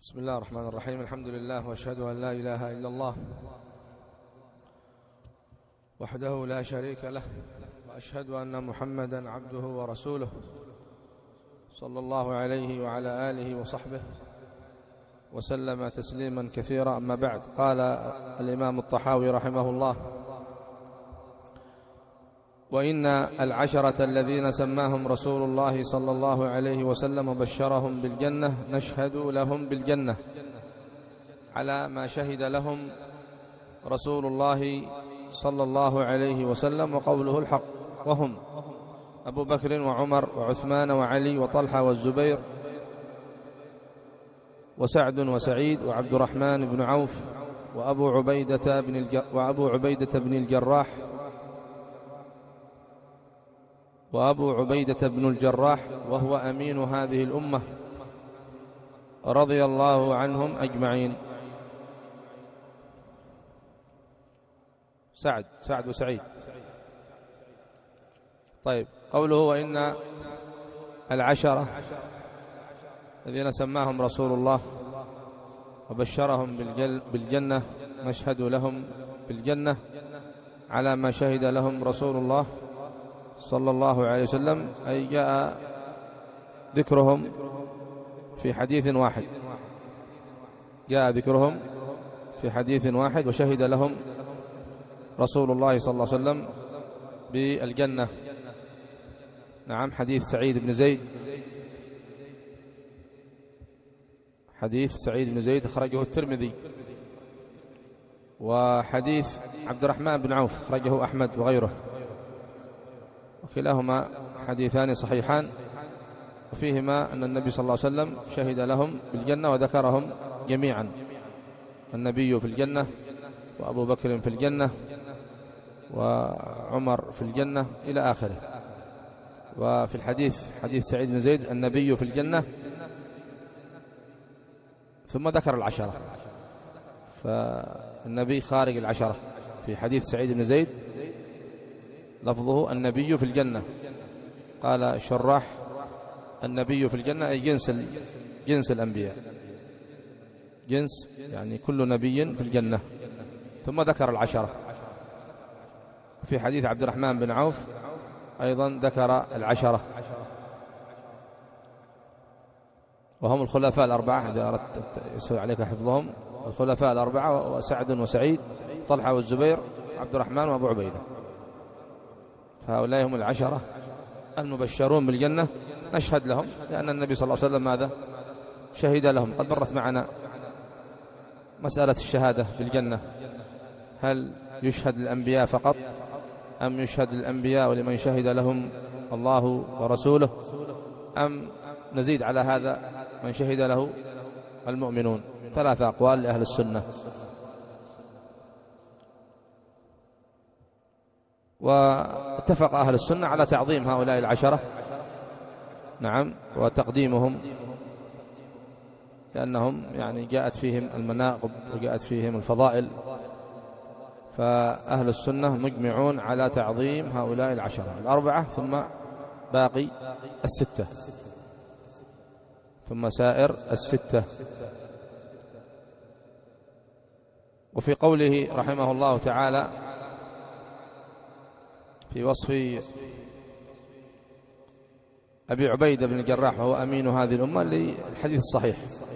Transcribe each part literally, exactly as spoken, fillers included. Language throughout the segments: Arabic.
بسم الله الرحمن الرحيم. الحمد لله وأشهد أن لا إله إلا الله وحده لا شريك له، وأشهد أن محمدا عبده ورسوله صلى الله عليه وعلى آله وصحبه وسلم تسليما كثيرا. أما بعد، قال الإمام الطحاوي رحمه الله: وإن العشرة الذين سماهم رسول الله صلى الله عليه وسلم وبشرهم بالجنة نشهد لهم بالجنة على ما شهد لهم رسول الله صلى الله عليه وسلم وقوله الحق، وهم أبو بكر وعمر وعثمان وعلي وطلحة والزبير وسعد وسعيد وعبد الرحمن بن عوف وأبو عبيدة بن وأبو عبيدة بن الجراح وأبو عبيدة بن الجراح وهو أمين هذه الأمة رضي الله عنهم أجمعين. سعد سعد وسعيد. طيب، قوله وإن العشرة الذين سماهم رسول الله وبشرهم بالجنة نشهد لهم بالجنة على ما شهد لهم رسول الله صلى الله عليه وسلم، أي جاء ذكرهم في حديث واحد جاء ذكرهم في حديث واحد وشهد لهم رسول الله صلى الله عليه وسلم بالجنة. نعم، حديث سعيد بن زيد حديث سعيد بن زيد أخرجه الترمذي، وحديث عبد الرحمن بن عوف أخرجه أحمد وغيره، وكلاهما حديثان صحيحان، وفيهما أن النبي صلى الله عليه وسلم شهد لهم بالجنة وذكرهم جميعا: النبي في الجنة، وأبو بكر في الجنة، وعمر في الجنة، إلى آخره. وفي الحديث حديث سعيد بن زيد النبي في الجنة، ثم ذكر العشرة، فالنبي خارج العشرة. في حديث سعيد بن زيد لفظه النبي في الجنة، قال الشراح النبي في الجنة أي جنس جنس الأنبياء، جنس يعني كل نبي في الجنة، ثم ذكر العشرة. في حديث عبد الرحمن بن عوف أيضا ذكر العشرة، وهم الخلفاء الأربعة، إذا أردت يسوي عليك حفظهم، الخلفاء الأربعة: وسعد وسعيد طلحة والزبير عبد الرحمن وأبو عبيدة. فهؤلاء هم العشرة المبشرون بالجنة، نشهد لهم لأن النبي صلى الله عليه وسلم ماذا؟ شهد لهم. قد مرت معنا مسألة الشهادة في الجنة، هل يشهد للأنبياء فقط أم يشهد للأنبياء ولمن شهد لهم الله ورسوله، أم نزيد على هذا من شهد له المؤمنون؟ ثلاثة أقوال لأهل السنة. واتفق أهل السنة على تعظيم هؤلاء العشرة، نعم، وتقديمهم، لأنهم يعني جاءت فيهم المناقب وجاءت فيهم الفضائل، فأهل السنة مجمعون على تعظيم هؤلاء العشرة الأربعة، ثم باقي الستة، ثم سائر الستة. وفي قوله رحمه الله تعالى في وصف أبي عبيدة بن الجراح وهو أمين هذه الأمة، للحديث الصحيح: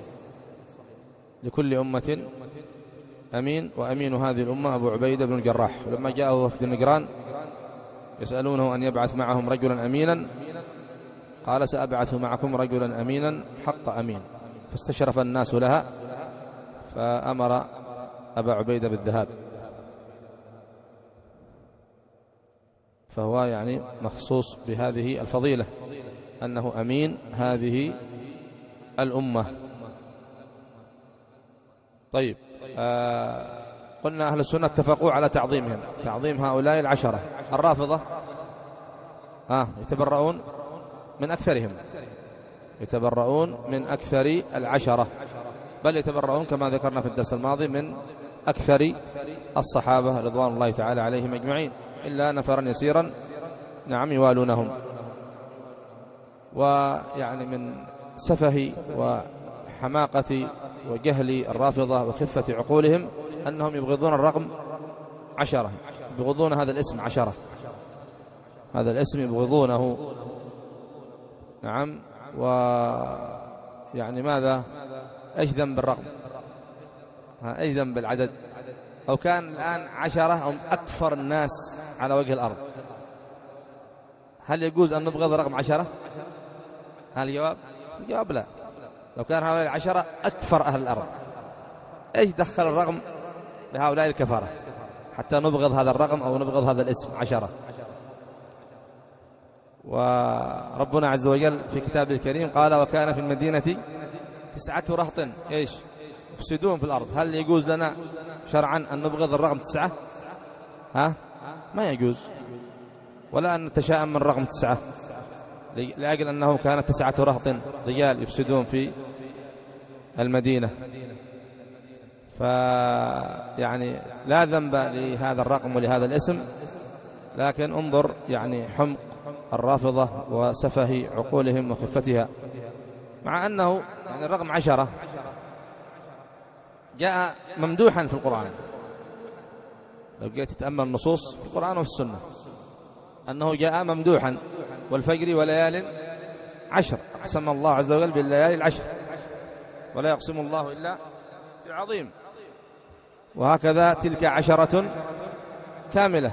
لكل أمة أمين، وأمين هذه الأمة أبو عبيدة بن الجراح. لما جاءه وفد النجران يسألونه أن يبعث معهم رجلا أمينا، قال: سأبعث معكم رجلا أمينا حق أمين. فاستشرف الناس لها، فأمر أبا عبيدة بالذهاب، فهو يعني مخصوص بهذه الفضيلة أنه أمين هذه الأمة. طيب، آه قلنا أهل السنة اتفقوا على تعظيمهم، تعظيم هؤلاء العشرة. الرافضة آه يتبرؤون من أكثرهم، يتبرؤون من أكثر العشرة، بل يتبرؤون كما ذكرنا في الدرس الماضي من أكثر الصحابة رضوان الله تعالى عليهم أجمعين، إلا نفرا يسيرا نعم يوالونهم. ويعني من سفه حماقة وجهل الرافضة وخفة عقولهم أنهم يبغضون الرقم عشرة، يبغضون هذا الاسم عشرة، هذا الاسم يبغضونه. نعم. ويعني ماذا؟ ايش ذنب الرقم؟ ايش ذنب العدد؟ أو كان الآن عشرة هم أكثر الناس على وجه الأرض، هل يجوز أن نبغض رقم عشرة؟ هل الجواب؟ الجواب لا. لو كان هؤلاء العشرة أكثر أهل الأرض، إيش دخل الرقم لهؤلاء الكفرة حتى نبغض هذا الرقم أو نبغض هذا الاسم عشرة؟ وربنا عز وجل في كتابه الكريم قال: وكان في المدينة تسعة رهط إيش يفسدون في الأرض. هل يجوز لنا شرعا أن نبغض الرقم تسعة؟ ها؟ ما يجوز. ولا أن نتشائم من رقم تسعة لأجل أنه كان تسعة رهط رجال يفسدون في المدينة. فيعني لا ذنب لهذا الرقم ولهذا الاسم، لكن انظر يعني حمق الرافضة وسفه عقولهم وخفتها. مع أنه يعني الرقم عشرة جاء ممدوحا في القرآن، لو جئت تتأمل النصوص في القرآن وفي السنة أنه جاء ممدوحا: والفجر وليال عشر، أقسم الله عز وجل بالليالي العشر، ولا يقسم الله إلا في عظيم. وهكذا تلك عشرة كاملة.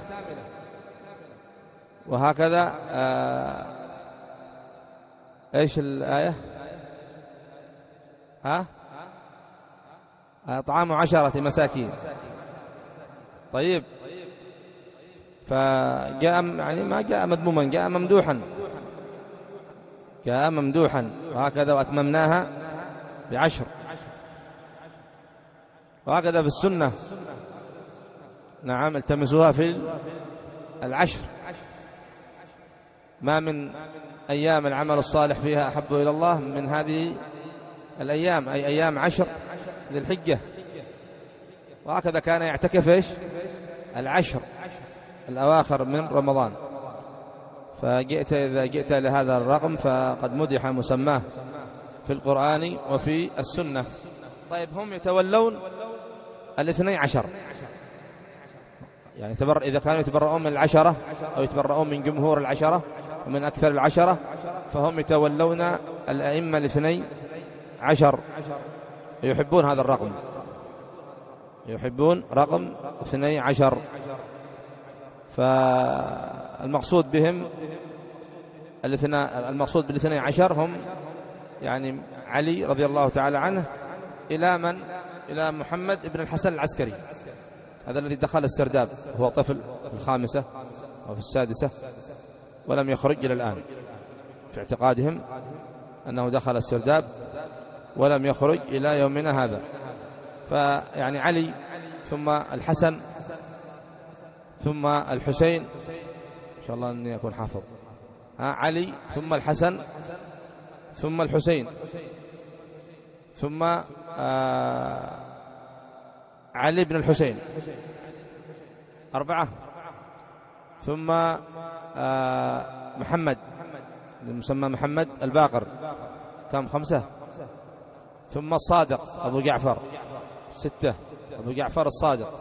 وهكذا آه ايش الآية؟ ها؟ طعام عشرة مساكين. طيب، فجاء يعني ما جاء مذموما، جاء ممدوحا، جاء ممدوحا. وهكذا وأتممناها بعشر. وهكذا في السنة، نعم، التمسوها في العشر. ما من أيام العمل الصالح فيها أحب إلى الله من هذه الأيام، أي أيام عشر ذي الحجة. وهكذا كان يعتكف إيش؟ العشر الأواخر من رمضان. فجئت إذا جئت لهذا الرقم فقد مدح مسماه في القرآن وفي السنة. طيب، هم يتولون الاثني عشر، يعني تبر إذا كانوا يتبرؤون من العشرة أو يتبرؤون من جمهور العشرة ومن أكثر العشرة، فهم يتولون الأئمة الاثني عشر، يحبون هذا الرقم، يحبون رقم اثني عشر. فالمقصود بهم الاثنى المقصود بالاثني عشر هم يعني علي رضي الله تعالى عنه إلى من؟ إلى محمد بن الحسن العسكري، هذا الذي دخل السرداب وهو طفل في الخامسة أو في السادسة ولم يخرج إلى الآن. في اعتقادهم أنه دخل السرداب ولم يخرج إلى يومنا هذا. فيعني علي ثم الحسن ثم الحسين، إن شاء الله أني أكون حافظ. علي ثم الحسن ثم الحسين ثم آه علي بن الحسين، أربعة. ثم آه محمد المسمى محمد الباقر، كم؟ خمسة. ثم الصادق أبو جعفر، ستة، أبو جعفر الصادق.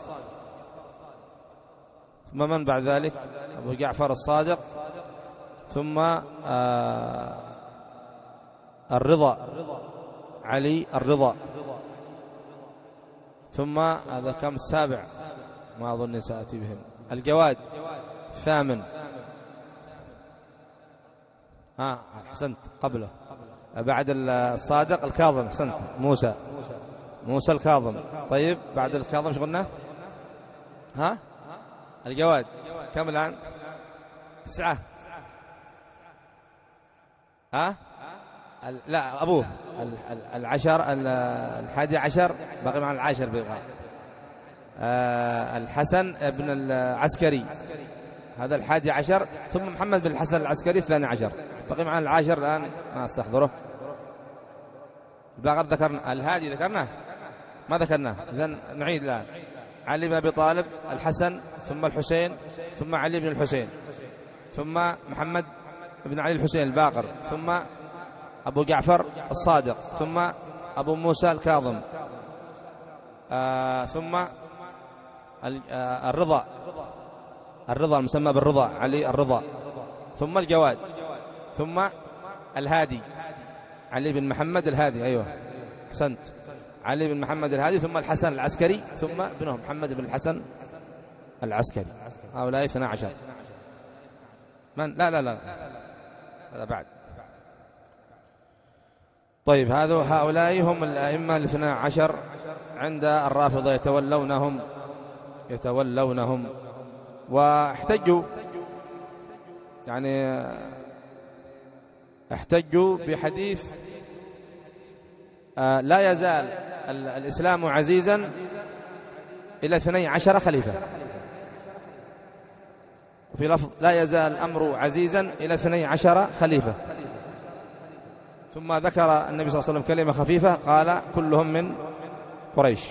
ثم من بعد ذلك؟ أبو جعفر الصادق. ثم آه الرضا، علي الرضا. ثم هذا كم؟ السابع، ما أظن سأتي بهم. الجواد الثامن. آه حسنت، قبله بعد الصادق الكاظم، حسنت، موسى موسى الكاظم. طيب، بعد الكاظم ايش قلنا؟ ها؟ الجواد. كم الآن؟ تسعة. ها؟ لا، أبوه العشر، الحادي عشر باقي مع العاشر بيبقى الحسن بن العسكري، هذا الحادي عشر. ثم محمد بن الحسن العسكري الثاني عشر، باقي مع العاشر الآن ما استحضره. الباقر ذكرنا، الهادي ذكرناه ما ذكرناه، إذن نعيد الآن. علي بن أبي طالب، الحسن، ثم الحسين، ثم علي بن الحسين، ثم محمد بن علي الحسين الباقر، ثم أبو جعفر الصادق، ثم أبو موسى الكاظم، آه ثم آه الرضا، الرضا المسمى بالرضا علي الرضا، ثم الجواد، ثم الهادي علي بن محمد الهادي، أيوة حسنت، علي بن محمد الهادي، ثم الحسن العسكري، ثم ابنه محمد بن الحسن العسكري. هؤلاء اثنا عشر. من؟ لا لا لا هذا بعد. طيب هذا هؤلاء هم الأئمة الاثنى عشر عند الرافضة، يتولونهم يتولونهم واحتجوا، يعني احتجوا بحديث آه لا يزال الإسلام عزيزا إلى اثني عشر خليفة، وفي لفظ لا يزال الأمر عزيزا إلى اثني عشر خليفة. ثم ذكر النبي صلى الله عليه وسلم كلمة خفيفة، قال كلهم من قريش.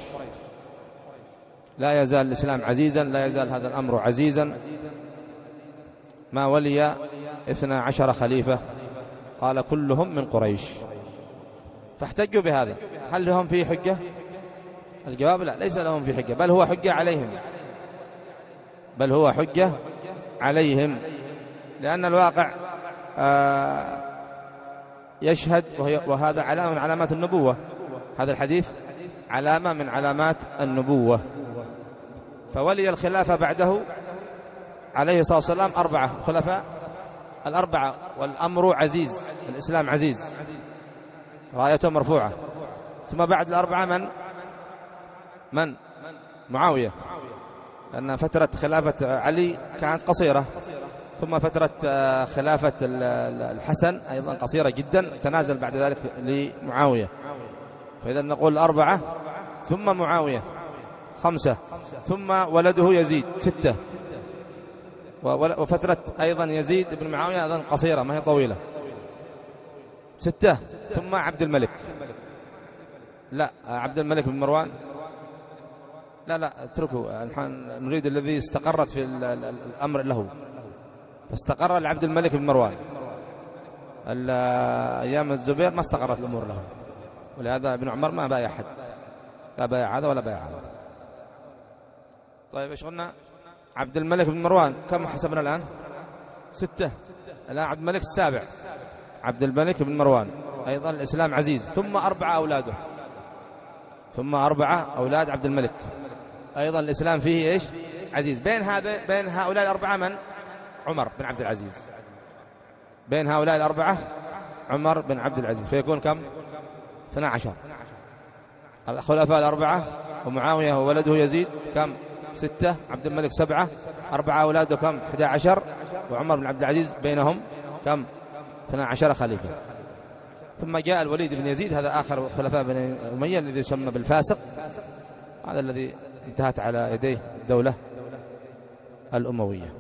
لا يزال الإسلام عزيزا، لا يزال هذا الأمر عزيزا ما ولي اثنى عشر خليفة، قال كلهم من قريش. فاحتجوا بهذا. هل لهم فيه حجة؟ الجواب لا، ليس لهم فيه حجة، بل هو حجة عليهم، بل هو حجة عليهم، لأن الواقع آه يشهد، وهذا علامة من علامات النبوة، هذا الحديث علامة من علامات النبوة. فولي الخلافة بعده عليه الصلاة والسلام أربعة خلفاء، الأربعة والأمر عزيز، الإسلام عزيز، رايته مرفوعة. ثم بعد الأربعة من؟ من؟ معاوية، لأن فترة خلافة علي كانت قصيرة، ثم فترة خلافة الحسن أيضا قصيرة جدا، تنازل بعد ذلك لمعاوية. فإذا نقول أربعة، ثم معاوية خمسة، ثم ولده يزيد ستة، وفترة أيضا يزيد بن معاوية أيضا قصيرة ما هي طويلة ستة، ثم عبد الملك، لا عبد الملك بن مروان، لا لا اتركوا، نريد الذي استقرت في الأمر له، فاستقر لعبد الملك بن مروان. أيام الزبير ما استقرت الأمور له، ولهذا ابن عمر ما بايع أحد، لا بايع هذا ولا بايع هذا. طيب ايش قلنا؟ عبد الملك بن مروان كم حسبنا الآن؟ ستة. الآن عبد الملك السابع، عبد الملك بن مروان أيضا الإسلام عزيز، ثم أربعة أولاده، ثم أربعة أولاد عبد الملك أيضا الإسلام فيه إيش؟ عزيز. بين هذا بين هؤلاء الأربعة من؟ عمر بن عبد العزيز، بين هؤلاء الأربعة عمر بن عبد العزيز، فيكون كم؟ اثنا عشر. الخلفاء الأربعة ومعاوية وولده يزيد كم؟ ستة، عبد الملك سبعة، أربعة أولاده كم؟ أحد عشر، وعمر بن عبد العزيز بينهم كم؟ اثنا عشر خليفة. ثم جاء الوليد بن يزيد، هذا آخر خلفاء بني أمية الذي يسمى بالفاسق، هذا الذي انتهت على يديه الدولة الأموية.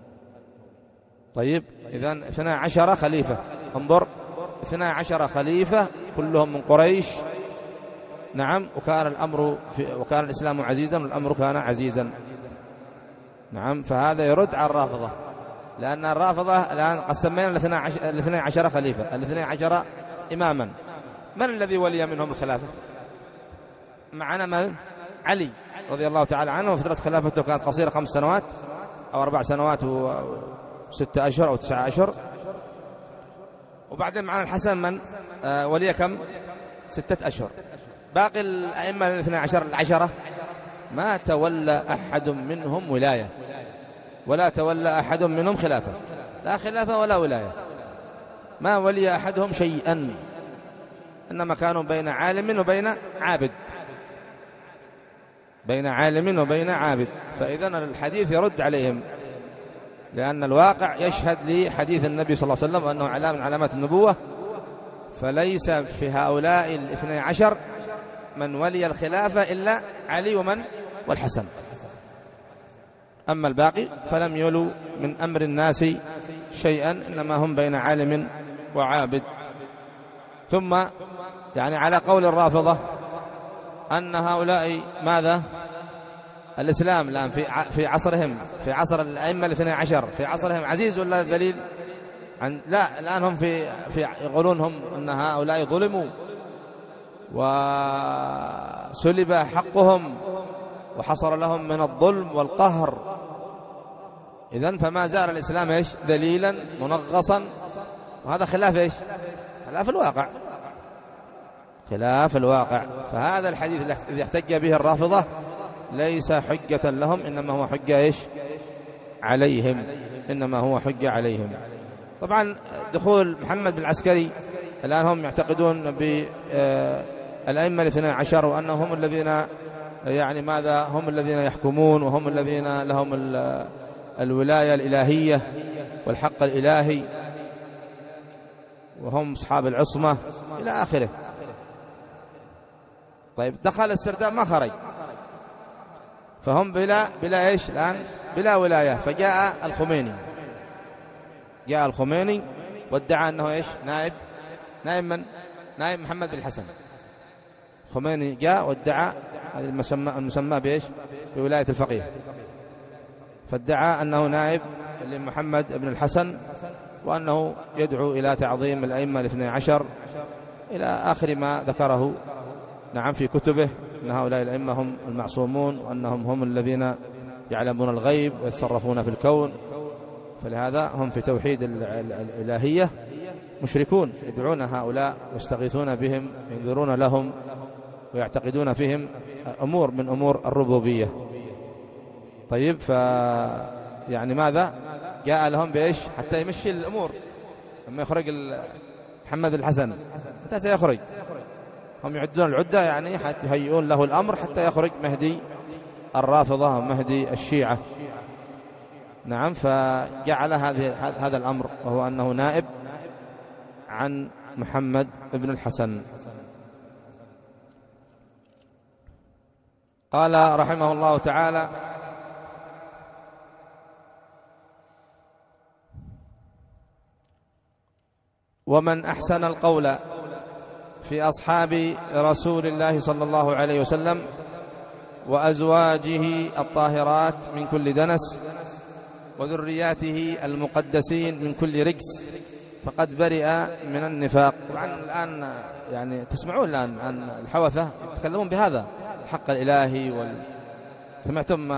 طيب إذن اثنا عشر خليفة، انظر اثنا عشر خليفة كلهم من قريش. نعم، وكان الأمر في وكان الإسلام عزيزا والأمر كان عزيزا. نعم، فهذا يرد على الرافضة، لأن الرافضة الآن قد سمينا الاثني عشر خليفة، الاثني عشر إماما. من الذي ولي منهم الخلافة؟ معنا من؟ علي رضي الله تعالى عنه، وفترة خلافته كانت قصيرة، خمس سنوات أو أربع سنوات وستة أشهر أو تسعة أشهر. وبعدين معنا الحسن من آه ولي كم؟ ستة أشهر. باقي الأئمة الاثنى عشر العشرة ما تولى أحد منهم ولاية، ولا تولى أحد منهم خلافة، لا خلافة ولا ولاية، ما ولي أحدهم شيئا، إنما كانوا بين عالم وبين عابد، بين عالم وبين عابد. فإذا الحديث يرد عليهم، لأن الواقع يشهد لحديث النبي صلى الله عليه وسلم وأنه علامة من علامات النبوة. فليس في هؤلاء الاثني عشر من ولي الخلافة إلا علي ومن والحسن، أما الباقي فلم يولوا من أمر الناس شيئا، إنما هم بين عالم وعابد. ثم يعني على قول الرافضة أن هؤلاء ماذا؟ الإسلام الآن في في عصرهم، في عصر الأئمة الاثني عشر في عصرهم عزيز ولا ذليل؟ لا، الآن هم في في يقولون هم أن هؤلاء ظلموا وسلب حقهم وحصل لهم من الظلم والقهر. إذن فما زال الإسلام إيش؟ ذليلا منغصا، وهذا خلاف إيش؟ خلاف الواقع، خلاف الواقع. فهذا الحديث الذي يحتج به الرافضة ليس حجة لهم، إنما هو حجة إيش؟ عليهم، إنما هو حجة عليهم. طبعا دخول محمد بن العسكري الآن هم يعتقدون بالأئمة الاثنى عشر وأنهم هم الذين يعني ماذا هم الذين يحكمون، وهم الذين لهم الولاية الإلهية والحق الإلهي، وهم أصحاب العصمة إلى آخره. طيب دخل السرداب ما خرج، فهم بلا بلا إيش الآن؟ بلا ولاية. فجاء الخميني، جاء الخميني وادعى أنه إيش؟ نائب نائب من؟ نائب محمد بن الحسن. خميني جاء وادعى المسمى المسمى بإيش؟ بولاية الفقيه، فادعى أنه نائب لمحمد بن الحسن، وأنه يدعو إلى تعظيم الأئمة الاثني عشر إلى آخر ما ذكره نعم في كتبه، أن هؤلاء الأئمة هم المعصومون، وأنهم هم الذين يعلمون الغيب ويتصرفون في الكون. فلهذا هم في توحيد الإلهية مشركون، يدعون هؤلاء ويستغيثون بهم، ينذرون لهم، ويعتقدون فيهم أمور من أمور الربوبية. طيب ف يعني ماذا جاء لهم بإيش؟ حتى يمشي الأمور. لما يخرج محمد الحسن متى سيخرج؟ هم يعدون العدة، يعني حتى يهيئون له الأمر حتى يخرج مهدي الرافضة ومهدي الشيعة. نعم. فجعل هذه هذا الأمر، وهو أنه نائب عن محمد بن الحسن. قال رحمه الله تعالى: ومن أحسن القول في أصحاب رسول الله صلى الله عليه وسلم وأزواجه الطاهرات من كل دنس وذرياته المقدسين من كل رجس فقد برئ من النفاق. طبعا الآن يعني تسمعون الآن عن الحوثة يتكلمون بهذا الحق الإلهي وال... سمعتم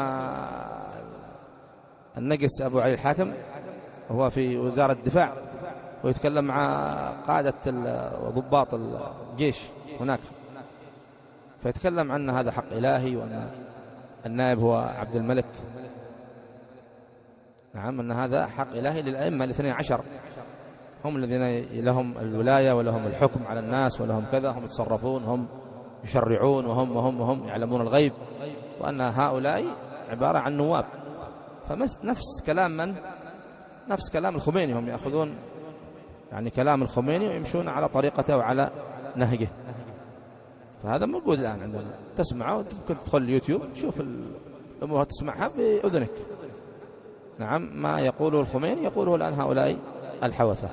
النقس أبو علي الحاكم وهو في وزارة الدفاع ويتكلم مع قادة وضباط الجيش هناك، فيتكلم عن هذا حق إلهي، وأن النائب هو عبد الملك. نعم، أن هذا حق إلهي للأئمة الاثني عشر، هم الذين لهم الولاية ولهم الحكم على الناس ولهم كذا، هم يتصرفون، هم يشرعون، وهم وهم وهم يعلمون الغيب، وأن هؤلاء عبارة عن نواب. فنفس كلام من؟ نفس كلام الخميني، هم يأخذون يعني كلام الخميني ويمشون على طريقته وعلى نهجه. فهذا موجود الآن عندنا، تسمعه، ممكن تدخل اليوتيوب تشوف الأمور، تسمعها بأذنك. نعم، ما يقوله الخميني يقوله الآن هؤلاء الحوثة.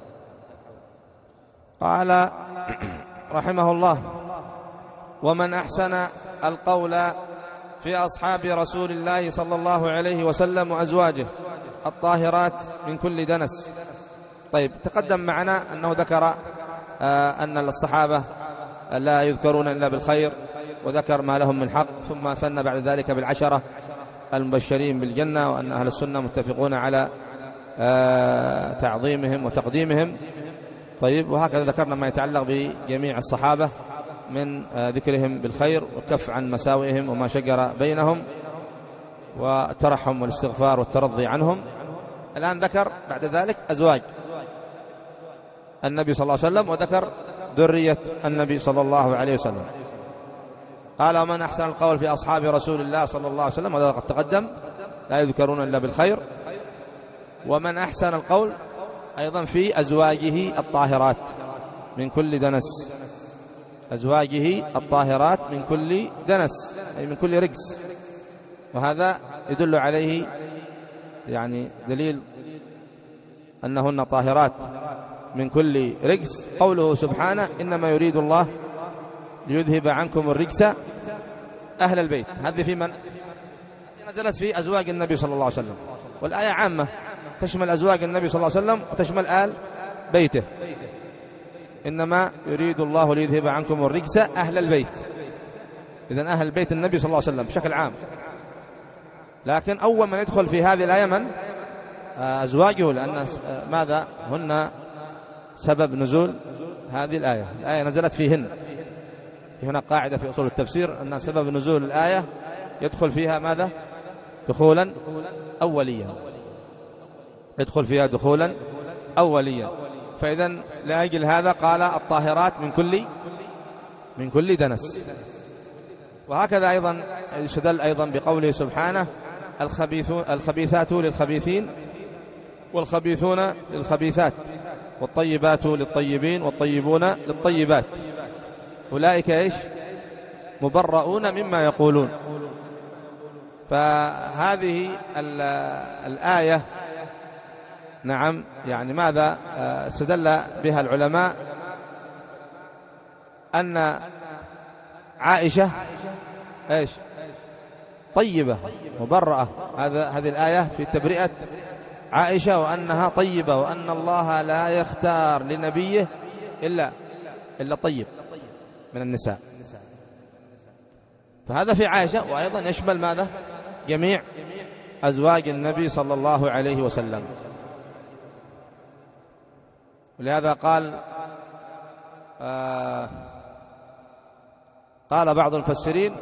قال رحمه الله: ومن أحسن القول في أصحاب رسول الله صلى الله عليه وسلم وأزواجه الطاهرات من كل دنس. طيب، تقدم معنا أنه ذكر آه أن الصحابة لا يذكرون إلا بالخير، وذكر ما لهم من حق، ثم ثنى بعد ذلك بالعشرة المبشرين بالجنة، وأن أهل السنة متفقون على آه تعظيمهم وتقديمهم. طيب، وهكذا ذكرنا ما يتعلق بجميع الصحابة من آه ذكرهم بالخير والكف عن مساوئهم وما شجر بينهم والترحم والاستغفار والترضي عنهم. الآن ذكر بعد ذلك أزواج النبي صلى الله عليه وسلم، وذكر ذرية النبي صلى الله عليه وسلم. قال: ومن أحسن القول في أصحاب رسول الله صلى الله عليه وسلم، وهذا قد تقدم، لا يذكرون إلا بالخير. ومن أحسن القول أيضا في أزواجه الطاهرات من كل دنس، أزواجه الطاهرات من كل دنس أي من كل رجس، وهذا يدل عليه يعني دليل أنهن طاهرات من كل رجس قوله سبحانه: إنما يريد الله ليذهب عنكم الرجس أهل البيت. هذه في من؟ نزلت في أزواج النبي صلى الله عليه وسلم، والآية عامة تشمل أزواج النبي صلى الله عليه وسلم وتشمل آل بيته. إنما يريد الله ليذهب عنكم الرجس أهل البيت. إذن أهل بيت النبي صلى الله عليه وسلم بشكل عام. لكن أول من يدخل في هذه الآية من؟ أزواجه، لأن ماذا؟ هن سبب نزول هذه الآية. الآية نزلت فيهن. هنا قاعدة في أصول التفسير أن سبب نزول الآية يدخل فيها ماذا؟ دخولا أوليا، يدخل فيها دخولا أوليا. فإذا لأجل هذا قال الطاهرات من كل من كل دنس. وهكذا أيضا يستدل أيضا بقوله سبحانه الخبيثات للخبيثين والخبيثون للخبيثات والطيبات للطيبين والطيبون للطيبات أولئك إيش؟ مبرؤون مما يقولون. فهذه الآية نعم يعني ماذا استدل بها العلماء؟ أن عائشة إيش؟ طيبة مبرأة. هذا هذه الآية في تبرئة عائشة، وأنها طيبة، وأن الله لا يختار لنبيه إلا إلا طيب من النساء. فهذا في عائشة، وأيضا يشمل ماذا؟ جميع أزواج النبي صلى الله عليه وسلم. ولهذا قال آه قال بعض المفسرين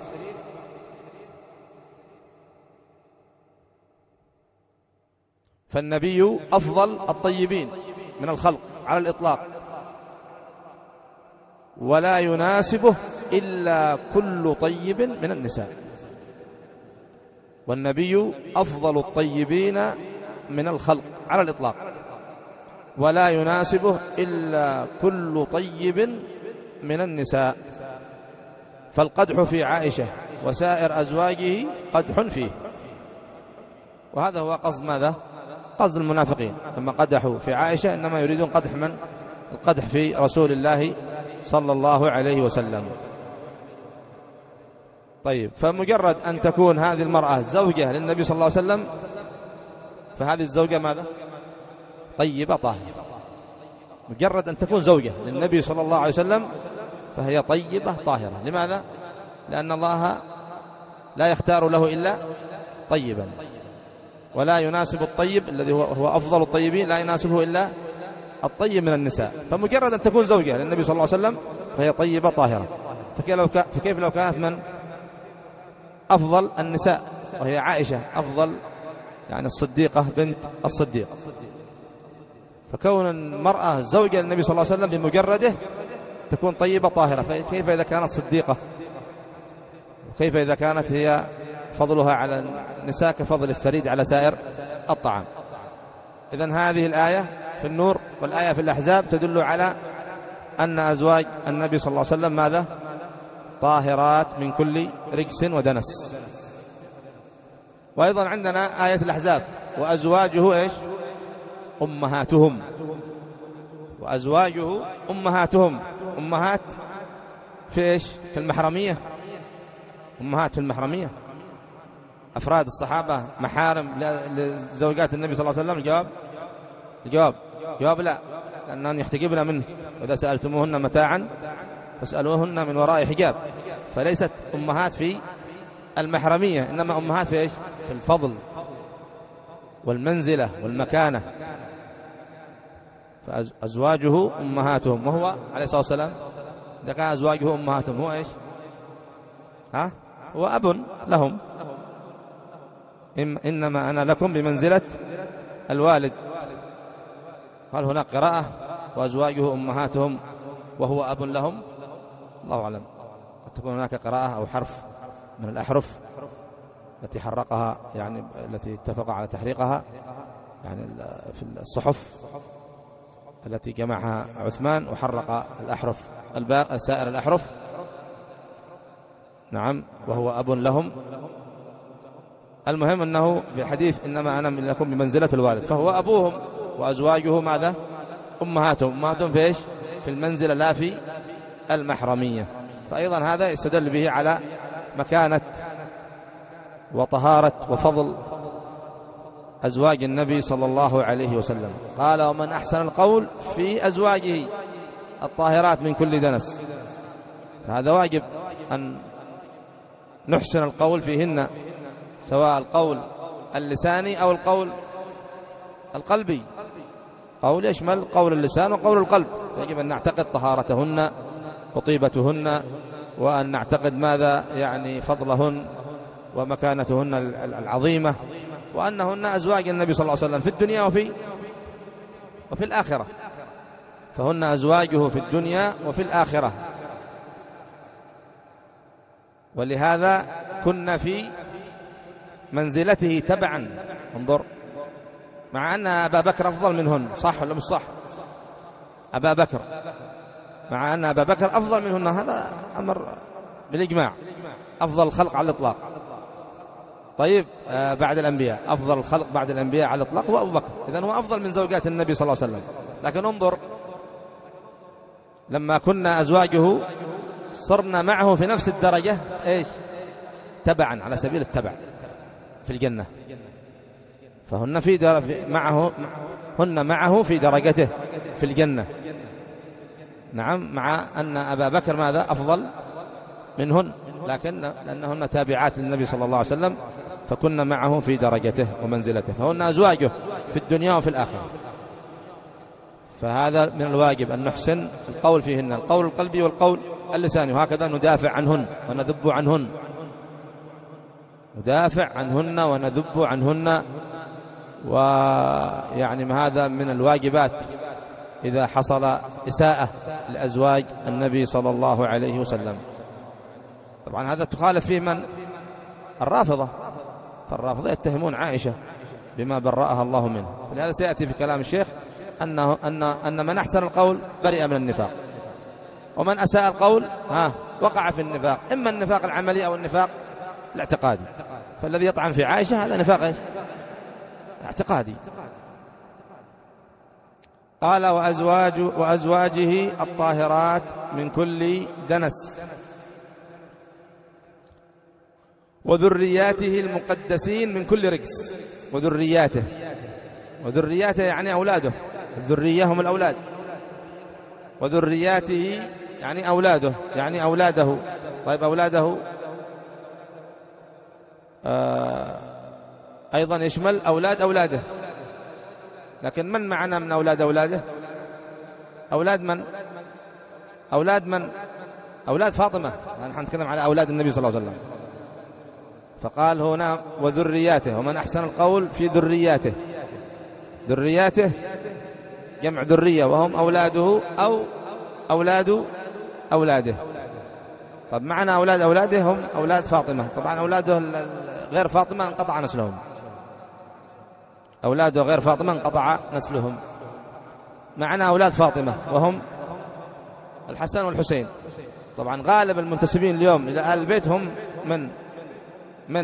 فالنبي أفضل الطيبين من الخلق على الإطلاق، ولا يناسبه إلا كل طيب من النساء. والنبي أفضل الطيبين من الخلق على الإطلاق، ولا يناسبه إلا كل طيب من النساء. فالقدح في عائشة وسائر أزواجه قدح فيه. وهذا هو قصد ماذا؟ قصد المنافقين لما قدحوا في عائشة، إنما يريدون قدح من؟ القدح في رسول الله صلى الله عليه وسلم. طيب، فمجرد أن تكون هذه المرأة زوجة للنبي صلى الله عليه وسلم فهذه الزوجة ماذا؟ طيبة طاهرة. مجرد أن تكون زوجة للنبي صلى الله عليه وسلم فهي طيبة طاهرة. لماذا؟ لأن الله لا يختار له إلا طيبا، ولا يناسب الطيب الذي هو أفضل الطيبين، لا يناسبه إلا الطيب من النساء. فمجرد أن تكون زوجة للنبي صلى الله عليه وسلم فهي طيبة طاهرة. فكيف لو كانت من أفضل النساء وهي عائشة، أفضل يعني الصديقة بنت الصديق. فكون المرأة زوجة للنبي صلى الله عليه وسلم بمجرده تكون طيبة طاهرة، فكيف إذا كانت صديقة؟ وكيف إذا كانت هي فضلها على النساء كفضل الثريد على سائر الطعام؟ إذن هذه الآية في النور والآية في الأحزاب تدل على أن أزواج النبي صلى الله عليه وسلم ماذا؟ طاهرات من كل رجس ودنس. وأيضا عندنا آية الأحزاب وأزواجه إيش؟ أمهاتهم. وأزواجه أمهاتهم. أمهات في إيش؟ في المحرمية. أمهات في المحرمية، أفراد الصحابة محارم لزوجات النبي صلى الله عليه وسلم. الجواب الجواب جواب لا، لأنهم يحتجبن منه، وإذا سألتموهن متاعا فاسألوهن من وراء حجاب. فليست أمهات في المحرمية، إنما أمهات في إيش؟ في الفضل والمنزلة والمكانة. فأزواجه أمهاتهم، وهو عليه الصلاة والسلام إذا كان أزواجه أمهاتهم هو إيش؟ ها؟ هو أب لهم. إنما أنا لكم بمنزلة الوالد. قال هناك قراءة وأزواجه أمهاتهم وهو أب لهم، الله أعلم. قد تكون هناك قراءة أو حرف من الأحرف التي حرقها، يعني التي اتفق على تحريقها يعني في الصحف التي جمعها عثمان وحرق الأحرف الباقي سائر الأحرف. نعم، وهو أب لهم. المهم أنه في حديث إنما أنا لكم بمنزلة الوالد، فهو أبوهم. وأزواجه ماذا؟ أمهاتهم. أمهاتهم في إيش؟ في المنزلة لا في المحرمية. فأيضا هذا يستدل به على مكانة وطهارة وفضل أزواج النبي صلى الله عليه وسلم. قال ومن أحسن القول في أزواجه الطاهرات من كل دنس. هذا واجب أن نحسن القول فيهن، سواء القول اللساني أو القول القلبي. قول يشمل قول اللسان وقول القلب، يجب أن نعتقد طهارتهن وطيبتهن، وأن نعتقد ماذا يعني فضلهن ومكانتهن العظيمة، وأنهن أزواج النبي صلى الله عليه وسلم في الدنيا وفي وفي الآخرة، فهن أزواجه في الدنيا وفي الآخرة. ولهذا كنا في منزلته تبعا. انظر، مع أن أبا بكر أفضل منهن، صح ولا مش صح؟ أبا بكر مع أن أبا بكر أفضل منهن، هذا أمر بالإجماع، أفضل الخلق على الإطلاق. طيب آه بعد الأنبياء، أفضل الخلق بعد الأنبياء على الإطلاق هو أبو بكر، إذن هو أفضل من زوجات النبي صلى الله عليه وسلم. لكن انظر، لما كنا أزواجه صرنا معه في نفس الدرجة، إيش؟ تبعا، على سبيل التبع في الجنة، فهن في در... معه هن معه في درجته في الجنة. نعم، مع أن أبا بكر ماذا؟ أفضل منهن، لكن لأنهن تابعات للنبي صلى الله عليه وسلم، فكنا معه في درجته ومنزلته، فهن أزواجه في الدنيا وفي الآخرة. فهذا من الواجب أن نحسن القول فيهن، القول القلبي والقول اللساني، وهكذا ندافع عنهن ونذب عنهن، ندافع عنهن ونذب عنهن. ويعني هذا من الواجبات إذا حصل إساءة لأزواج النبي صلى الله عليه وسلم. طبعا هذا تخالف فيه من؟ الرافضة، فالرافضة يتهمون عائشة بما برأها الله منه. فلهذا سيأتي في كلام الشيخ أنه أن أن من أحسن القول برئ من النفاق، ومن أساء القول ها وقع في النفاق، إما النفاق العملي أو النفاق الاعتقادي. فالذي يطعن في عائشة هذا نفاق إيش؟ اعتقادي. قال وأزواج وأزواجه الطاهرات من كل دنس، وذرياته المقدسين من كل رجس. وذرياته، وذرياته يعني أولاده، الذرية هم الأولاد، وذرياته يعني أولاده، يعني أولاده. طيب أولاده آه أيضا يشمل أولاد أولاده، لكن من معنا من أولاد أولاده؟ أولاد من؟ أولاد من؟ أولاد فاطمة. نحن نتكلم على أولاد النبي صلى الله عليه وسلم، فقال هنا وذرياته، ومن أحسن القول في ذرياته. ذرياته جمع ذرية، وهم أولاده أو أولاد أولاده. طب معنا أولاد أولاده هم أولاد فاطمة. طبعا أولاده غير فاطمة انقطع نسلهم، أولاده غير فاطمة انقطع نسلهم. معنا أولاد فاطمة وهم الحسن والحسين. طبعا غالب المنتسبين اليوم إلى آل البيت هم من من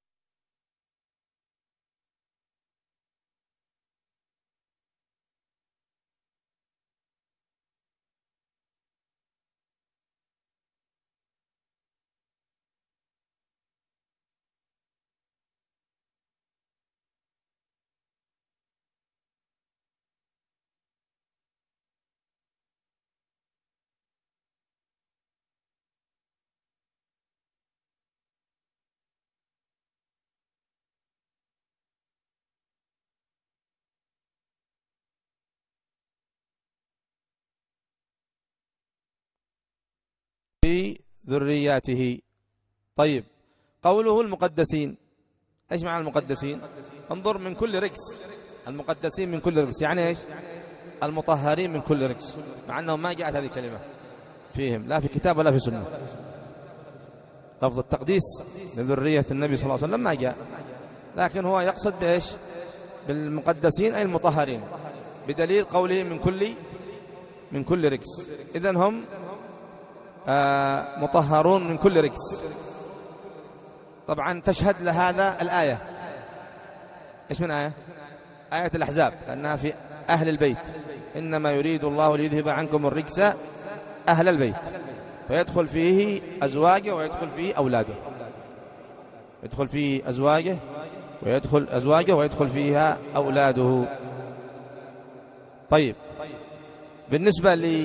في ذرياته. طيب قوله المقدسين، ايش معنى المقدسين؟ انظر، من كل رجس، المقدسين من كل رجس يعني ايش؟ المطهرين من كل رجس، مع انه ما جاءت هذه الكلمة فيهم لا في كتاب ولا في سنة. لفظ التقديس لذرية النبي صلى الله عليه وسلم ما جاء، لكن هو يقصد بايش؟ بالمقدسين أي المطهرين، بدليل قوله من كل من كل رجس. إذن هم آه مطهرون من كل رجس. طبعا تشهد لهذا الآية، إيش من آية؟ آية الأحزاب، لأنها في أهل البيت، إنما يريد الله ليذهب عنكم الرجس أهل البيت، فيدخل فيه أزواجه ويدخل فيه أولاده، يدخل فيه أزواجه ويدخل أزواجه ويدخل فيها أولاده. طيب بالنسبة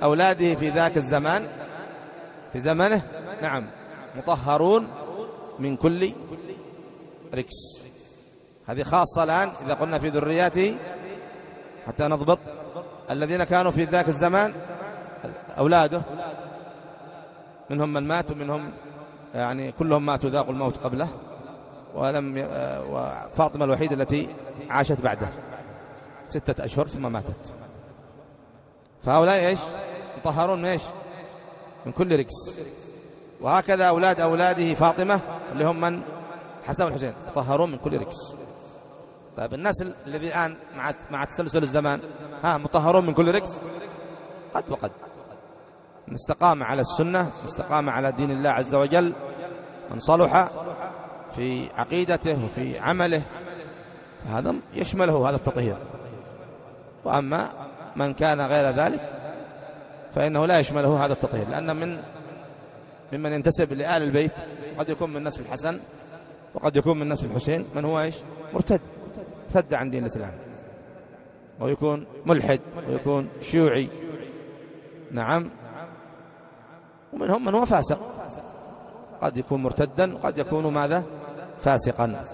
أولاده في ذاك الزمان في زمنه نعم مطهرون من كل ركس. هذه خاصة الآن إذا قلنا في ذرياته حتى نضبط الذين كانوا في ذاك الزمان أولاده منهم من مات ومنهم يعني كلهم ماتوا ذاقوا الموت قبله، ولم ي... وفاطمة الوحيدة التي عاشت بعده ستة أشهر ثم ماتت. فهؤلاء إيش مطهرون من إيش من كل ركس. وهكذا أولاد أولاده فاطمة اللي هم من حسن والحسين مطهرون من كل ركس. طيب الناس الذي الآن مع مع تسلسل الزمان ها مطهرون من كل ركس قد وقد. من استقام على السنة، من استقام على دين الله عز وجل، من صلح في عقيدته وفي عمله، هذا يشمله هذا التطهير. وأما من كان غير ذلك فإنه لا يشمله هذا التطهير، لأن من ممن ينتسب لآل البيت قد يكون من نسل الحسن وقد يكون من نسل الحسين من هو إيش مرتد، ارتد عن دين الإسلام، ويكون ملحد ويكون شيوعي نعم. ومنهم من هو فاسق، قد يكون مرتدا وقد يكون ماذا فاسقا.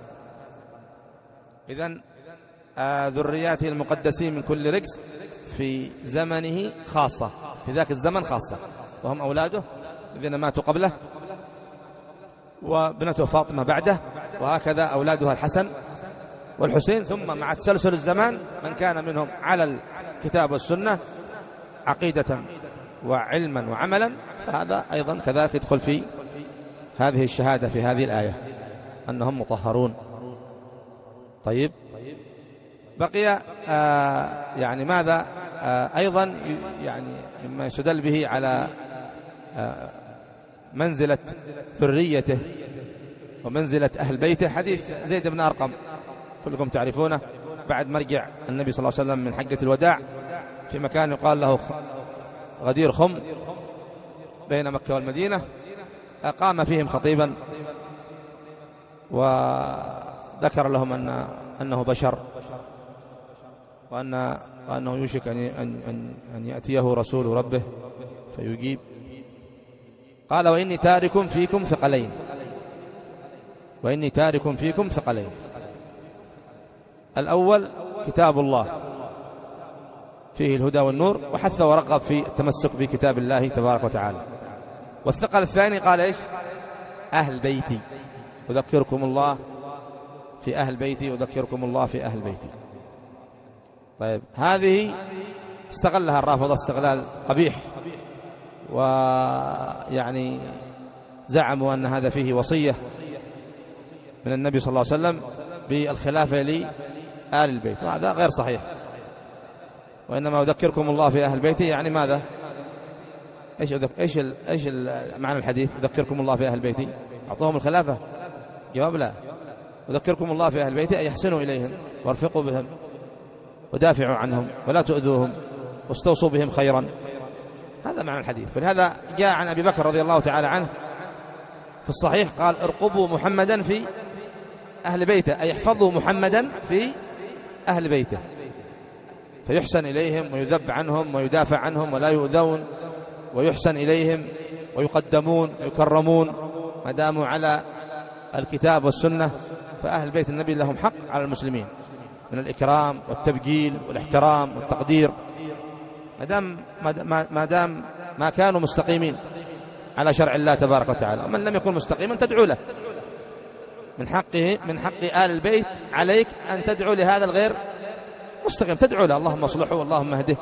إذن آه ذرياته المقدسين من كل ركس في زمنه خاصة، في ذاك الزمن خاصة، وهم أولاده الذين ماتوا قبله وابنته فاطمة بعده، وهكذا أولادها الحسن والحسين. ثم مع تسلسل الزمان من كان منهم على الكتاب والسنة عقيدة وعلما وعملا، فهذا أيضا كذلك يدخل في هذه الشهادة في هذه الآية أنهم مطهرون. طيب بقي آه يعني ماذا آه أيضا يعني مما يستدل به على آه منزلة ذريته ومنزلة أهل بيته حديث زيد بن أرقم كلكم تعرفونه، بعد مرجع النبي صلى الله عليه وسلم من حجة الوداع في مكان يقال له غدير خم بين مكة والمدينة، قام فيهم خطيبا وذكر لهم أن أنه بشر وأن وأنه يوشك أن أن أن يأتيه رسول ربه فيجيب. قال وإني تارك فيكم ثقلين، وإني تارك فيكم ثقلين. الأول كتاب الله فيه الهدى والنور، وحث ورغب في التمسك بكتاب الله تبارك وتعالى. والثقل الثاني قال إيش أهل بيتي، أذكركم الله في أهل بيتي، أذكركم الله في أهل بيتي. طيب هذه استغلها الرافضة استغلال قبيح، ويعني زعموا أن هذا فيه وصية من النبي صلى الله عليه وسلم بالخلافة لآل البيت، وهذا غير صحيح. وإنما أذكركم الله في أهل بيتي يعني ماذا إيش إيش إيش معنى الحديث أذكركم الله في أهل بيتي؟ أعطوهم الخلافة؟ جواب لا. أذكركم الله في أهل بيتي أن يحسنوا إليهم وارفقوا بهم ودافعوا عنهم ولا تؤذوهم واستوصوا بهم خيرا، هذا معنى الحديث. فلهذا جاء عن أبي بكر رضي الله تعالى عنه في الصحيح قال ارقبوا محمدا في أهل بيته، أي احفظوا محمدا في أهل بيته، فيحسن إليهم ويذب عنهم ويدافع عنهم ولا يؤذون، ويحسن إليهم ويقدمون ويكرمون ما داموا على الكتاب والسنة. فأهل بيت النبي لهم حق على المسلمين من الإكرام والتبجيل والاحترام والتقدير ما دام ما دام ما كانوا مستقيمين على شرع الله تبارك وتعالى. ومن لم يكن مستقيما تدعو له، من حقه من حق آل البيت عليك أن تدعو لهذا الغير مستقيم، تدعو له اللهم اصلحه واللهم اهده.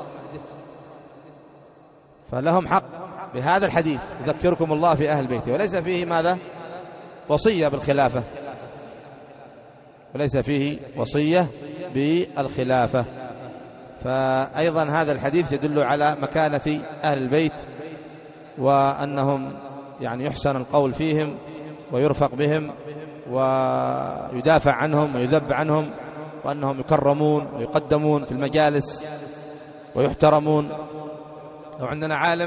فلهم حق بهذا الحديث يذكركم الله في أهل بيته، وليس فيه ماذا وصية بالخلافة، وليس فيه وصية بالخلافة. فأيضا هذا الحديث يدل على مكانة أهل البيت، وأنهم يعني يحسن القول فيهم ويرفق بهم ويدافع عنهم ويذب عنهم، وأنهم يكرمون ويقدمون في المجالس ويحترمون. لو عندنا عالم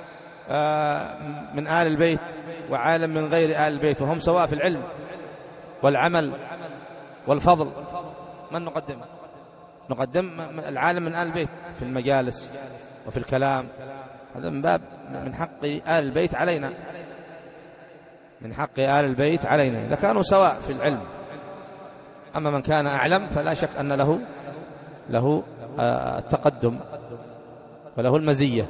من آل البيت وعالم من غير آل البيت وهم سواء في العلم والعمل والفضل، من نقدم؟ نقدم العالم من آل البيت في المجالس وفي الكلام. هذا من باب من حق آل البيت علينا، من حق آل البيت علينا إذا كانوا سواء في العلم. أما من كان أعلم فلا شك أن له له التقدم وله المزية.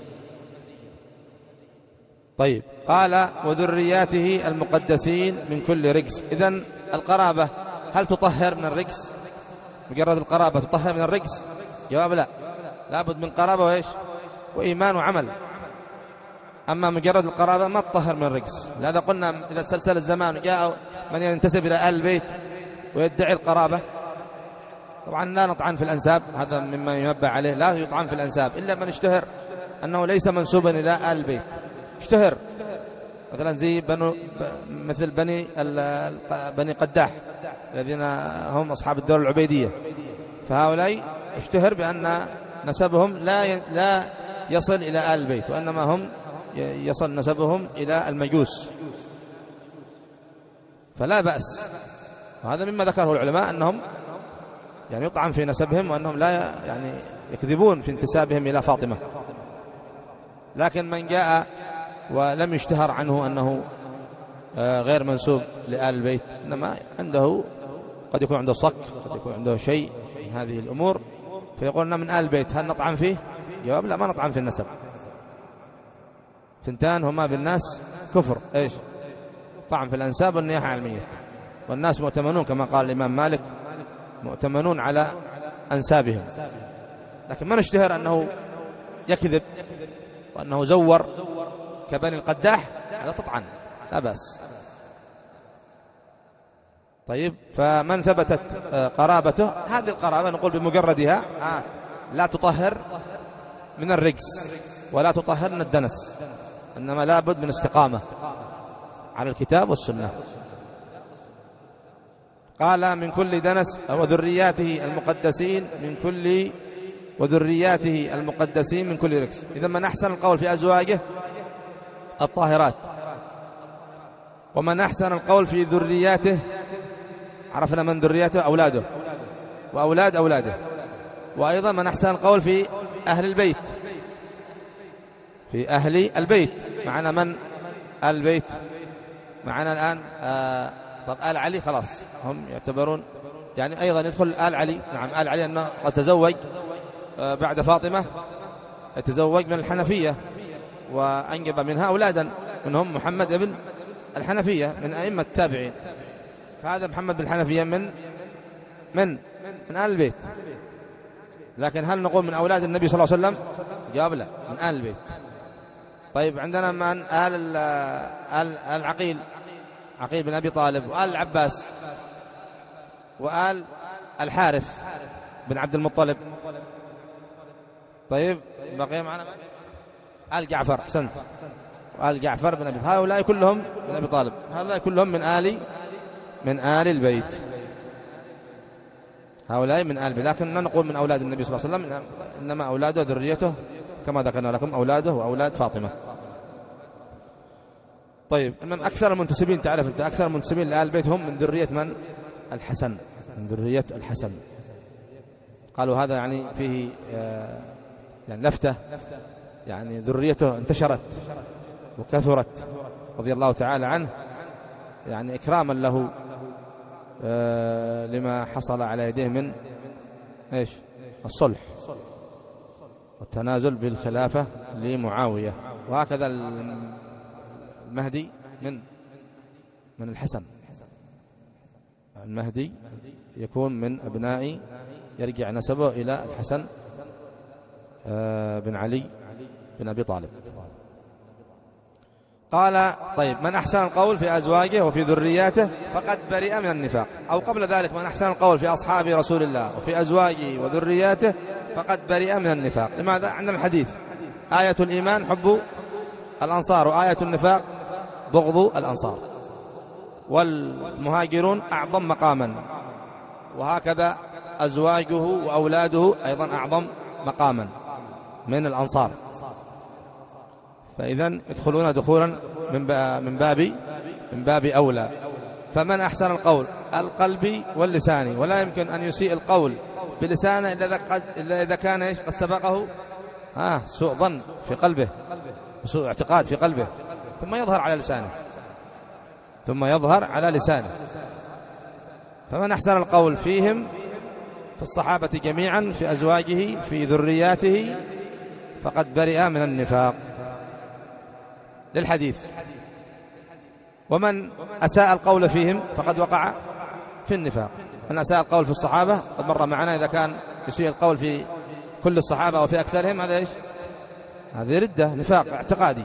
طيب قال وذرياته المقدسين من كل رجس. إذن القرابة هل تطهر من الرجس؟ مجرد القرابة تطهر من الرجس؟ جواب لا، لابد من قرابة وإيش وإيمان وعمل. أما مجرد القرابة ما تطهر من الرجس. لهذا قلنا إذا تسلسل الزمان جاء من ينتسب إلى آل البيت ويدعي القرابة، طبعا لا نطعن في الأنساب، هذا مما ينبه عليه، لا يطعن في الأنساب إلا من اشتهر أنه ليس منسوبا إلى آل البيت، اشتهر مثلا زي بنو مثل بني بني قداح الذين هم أصحاب الدولة العبيدية، فهؤلاء اشتهر بأن نسبهم لا لا يصل إلى آل البيت، وإنما هم يصل نسبهم إلى المجوس، فلا بأس. وهذا مما ذكره العلماء أنهم يعني يطعن في نسبهم وأنهم لا يعني يكذبون في انتسابهم إلى فاطمة. لكن من جاء ولم يشتهر عنه أنه غير منسوب لآل البيت، إنما عنده قد يكون عنده صك، قد يكون عنده شيء من هذه الأمور، فيقولنا من آل البيت، هل نطعن فيه؟ جواب لا، ما نطعن في النسب. ثنتان هما بالناس كفر، إيش؟ طعن في الأنساب والنياحة على الميت. والناس مؤتمنون كما قال الإمام مالك، مؤتمنون على أنسابهم. لكن من اشتهر أنه يكذب وأنه زور كبني القداح، هذا تطعن، لا بأس. طيب فمن ثبتت قرابته، هذه القرابة نقول بمجردها لا تطهر من الرجس ولا تطهر من الدنس، إنما لا بد من استقامة على الكتاب والسنة. قال من كل دنس وذرياته المقدسين من كل وذرياته المقدسين من كل رجس. إذا من أحسن القول في أزواجه الطاهرات، ومن أحسن القول في ذرياته عرفنا من ذرياته أولاده وأولاد أولاده. وأيضا من أحسن القول في أهل البيت، في أهل البيت معنا من آل البيت معنا الآن آه طب آل علي خلاص هم يعتبرون يعني أيضا يدخل آل علي. نعم آل علي أنه قد تزوج آه بعد فاطمة، يتزوج من الحنفية وأنجب منها أولادا، منهم محمد ابن الحنفية من أئمة التابعين. فهذا محمد بن الحنفية من من من آل البيت. لكن هل نقول من أولاد النبي صلى الله عليه وسلم؟ جواب لا، من آل البيت. طيب عندنا من آل آل العقيل، عقيل بن أبي طالب، وآل العباس، وآل الحارث بن عبد المطلب. طيب بقي معنا آل جعفر، أحسنت، وآل جعفر بن أبي، هؤلاء كلهم من أبي طالب، هؤلاء كلهم من آل من آل البيت، هؤلاء من آل البيت. لكن لا نقول من أولاد النبي صلى الله عليه وسلم، إنما أولاده وذريته كما ذكرنا لكم، أولاده وأولاد فاطمة. طيب من أكثر المنتسبين، تعرف أنت أكثر المنتسبين لآل البيت هم من ذرية من؟ الحسن، من ذرية الحسن. قالوا هذا يعني فيه يعني لفتة، يعني ذريته انتشرت وكثرت رضي الله تعالى عنه، يعني إكراما له لما حصل على يديه من إيش؟ الصلح والتنازل بالخلافة لمعاوية. وهكذا المهدي من من الحسن، المهدي يكون من أبناء يرجع نسبه إلى الحسن بن علي بن أبي طالب. قال طيب من أحسن القول في أزواجه وفي ذرياته فقد برئ من النفاق. أو قبل ذلك من أحسن القول في أصحاب رسول الله وفي أزواجه وذرياته فقد برئ من النفاق. لماذا؟ عندنا الحديث آية الإيمان حب الأنصار، وآية النفاق بغض الأنصار، والمهاجرون أعظم مقاما، وهكذا أزواجه وأولاده أيضا أعظم مقاما من الأنصار. فإذن يدخلون دخولا من من باب من باب أولى. فمن أحسن القول القلبي واللساني، ولا يمكن أن يسيء القول بلسانه إلا إذا كان قد سبقه آه سوء ظن في قلبه وسوء اعتقاد في قلبه، ثم يظهر على لسانه ثم يظهر على لسانه. فمن أحسن القول فيهم، في الصحابة جميعا، في أزواجه، في ذرياته، فقد برئ من النفاق، للحديث. ومن أساء القول فيهم فقد وقع في النفاق. من أساء القول في الصحابة قد مر معنا، إذا كان يسيء القول في كل الصحابة وفي أكثرهم، هذا إيش؟ هذه ردة، نفاق اعتقادي.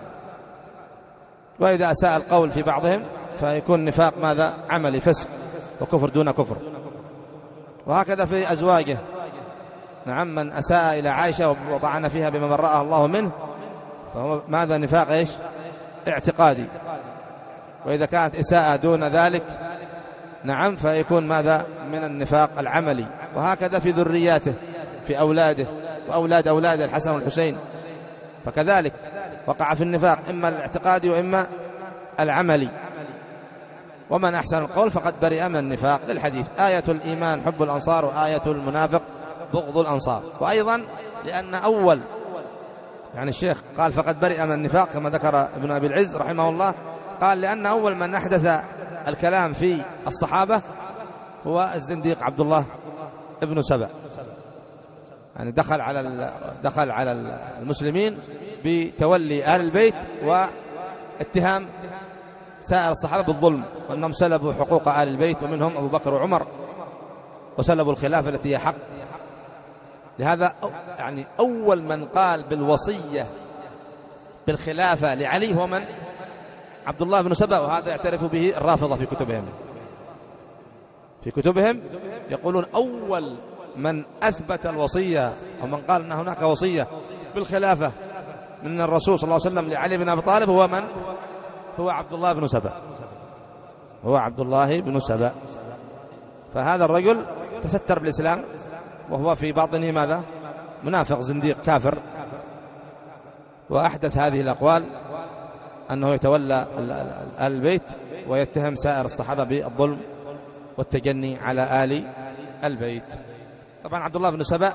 وإذا أساء القول في بعضهم فيكون نفاق ماذا؟ عملي، فسق وكفر دون كفر. وهكذا في أزواجه. نعم، من أساء إلى عائشة وطعن فيها بما برأها الله منه فهو ماذا؟ نفاق إيش؟ اعتقادي. وإذا كانت إساءة دون ذلك نعم فيكون ماذا؟ من النفاق العملي. وهكذا في ذرياته، في أولاده وأولاد أولاد الحسن والحسين، فكذلك وقع في النفاق إما الاعتقادي وإما العملي. ومن أحسن القول فقد برئ من النفاق، للحديث. آية الإيمان حب الأنصار، وآية المنافق بغض الأنصار. وأيضا لأن أول يعني الشيخ قال فقد برئ من النفاق كما ذكر ابن أبي العز رحمه الله، قال لأن أول من أحدث الكلام في الصحابة هو الزنديق عبد الله ابن سبأ، يعني دخل على دخل على المسلمين بتولي آل البيت واتهام سائر الصحابة بالظلم، وأنهم سلبوا حقوق آل البيت، ومنهم أبو بكر وعمر، وسلبوا الخلافة التي هي حق. لهذا يعني أول من قال بالوصية بالخلافة لعلي هو من؟ عبد الله بن سبأ. وهذا يعترف به الرافضة في كتبهم في كتبهم يقولون أول من أثبت الوصية أو من قال أن هناك وصية بالخلافة من الرسول صلى الله عليه وسلم لعلي بن أبي طالب هو من؟ هو عبد الله بن سبأ هو عبد الله بن سبأ. فهذا الرجل تستر بالإسلام وهو في باطنه ماذا؟ منافق زنديق كافر، وأحدث هذه الأقوال أنه يتولى آل البيت ويتهم سائر الصحابة بالظلم والتجني على آل البيت. طبعا عبد الله بن سبأ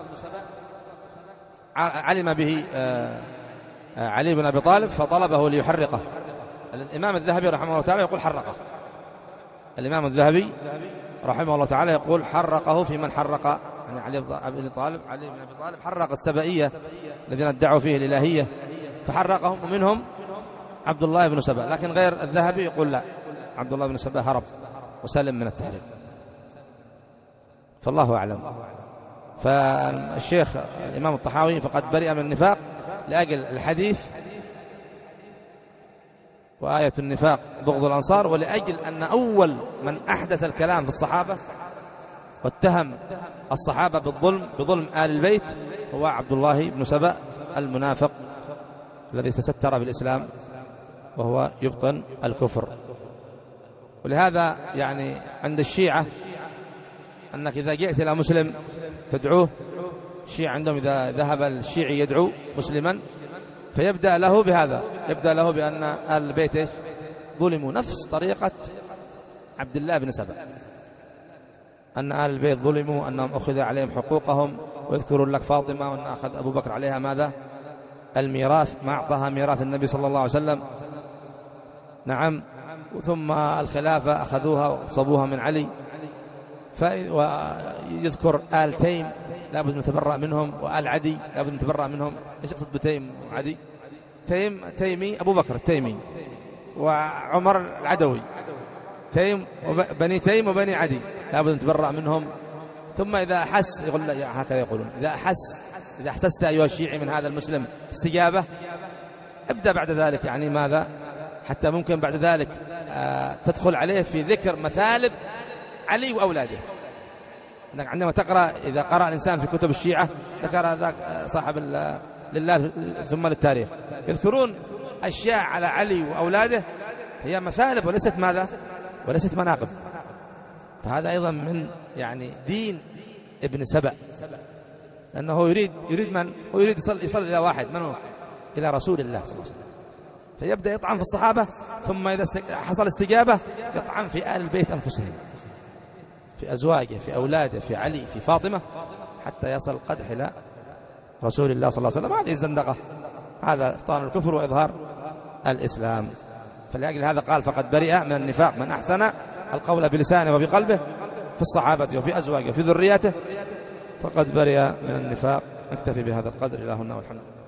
علم به علي بن أبي طالب فطلبه ليحرقه. الإمام الذهبي رحمه الله تعالى يقول حرقه. الإمام الذهبي رحمه الله تعالى يقول حرقه في من حرق يعني علي بن أبي طالب علي بن أبي طالب حرق السبئية الذين ادعوا فيه الإلهية فحرقهم، ومنهم عبد الله بن سبأ. لكن غير الذهبي يقول لا، عبد الله بن سبأ هرب وسلم من التحريق، فالله أعلم. فالشيخ الإمام الطحاوي فقد برئ من النفاق لأجل الحديث وآية النفاق بغض الأنصار، ولأجل أن أول من أحدث الكلام في الصحابة واتهم الصحابة بالظلم بظلم آل البيت هو عبد الله بن سبأ المنافق الذي تستر بالإسلام وهو يبطن الكفر. ولهذا يعني عند الشيعة أنك إذا جئت إلى مسلم تدعوه، الشيعة عندهم إذا ذهب الشيعي يدعو مسلما فيبدأ له بهذا، يبدأ له بأن آل البيت ظلموا، نفس طريقة عبد الله بن سبأ، أن آل البيت ظلموا، أنهم أخذ عليهم حقوقهم، ويذكرون لك فاطمة وأن أخذ أبو بكر عليها ماذا؟ الميراث، ما أعطاها ميراث النبي صلى الله عليه وسلم. نعم. ثم الخلافة أخذوها وصبوها من علي. ويذكر آل تيم لابد نتبرأ منهم، وآل عدي لابد نتبرأ منهم. إيش يقصد بتيم وعدي؟ تيم تيمي أبو بكر التيمي، وعمر العدوي، تيم بني تيم وبني عدي لابد نتبرأ منهم. ثم إذا أحس يقول هكذا يقولون، إذا أحس إذا أحسست أيها الشيعي من هذا المسلم استجابة ابدأ بعد ذلك يعني ماذا؟ حتى ممكن بعد ذلك آه تدخل عليه في ذكر مثالب علي وأولاده. إنك عندما تقرأ إذا قرأ الإنسان في كتب الشيعة ذكر ذاك صاحب لله ثم للتاريخ، يذكرون أشياء على علي وأولاده هي مثالب وليست ماذا؟ وليست مناقب. فهذا أيضا من يعني دين ابن سبأ، لأنه يريد يريد من هو يريد يصل, يصل إلى واحد من هو؟ إلى رسول الله صلى الله عليه وسلم. فيبدأ يطعن في الصحابة، ثم إذا حصل استجابة يطعن في آل البيت أنفسهم، في أزواجه، في أولاده، في علي، في فاطمة، حتى يصل القدح إلى رسول الله صلى الله عليه وسلم، هذه الزندقة، هذا إبطان الكفر وإظهار الإسلام. فلأجل هذا قال فقد برئ من النفاق من أحسن القول بلسانه وبقلبه في الصحابة وفي أزواجه وفي ذريته، فقد برئ من النفاق. نكتفي بهذا القدر، إلهنا والحمد.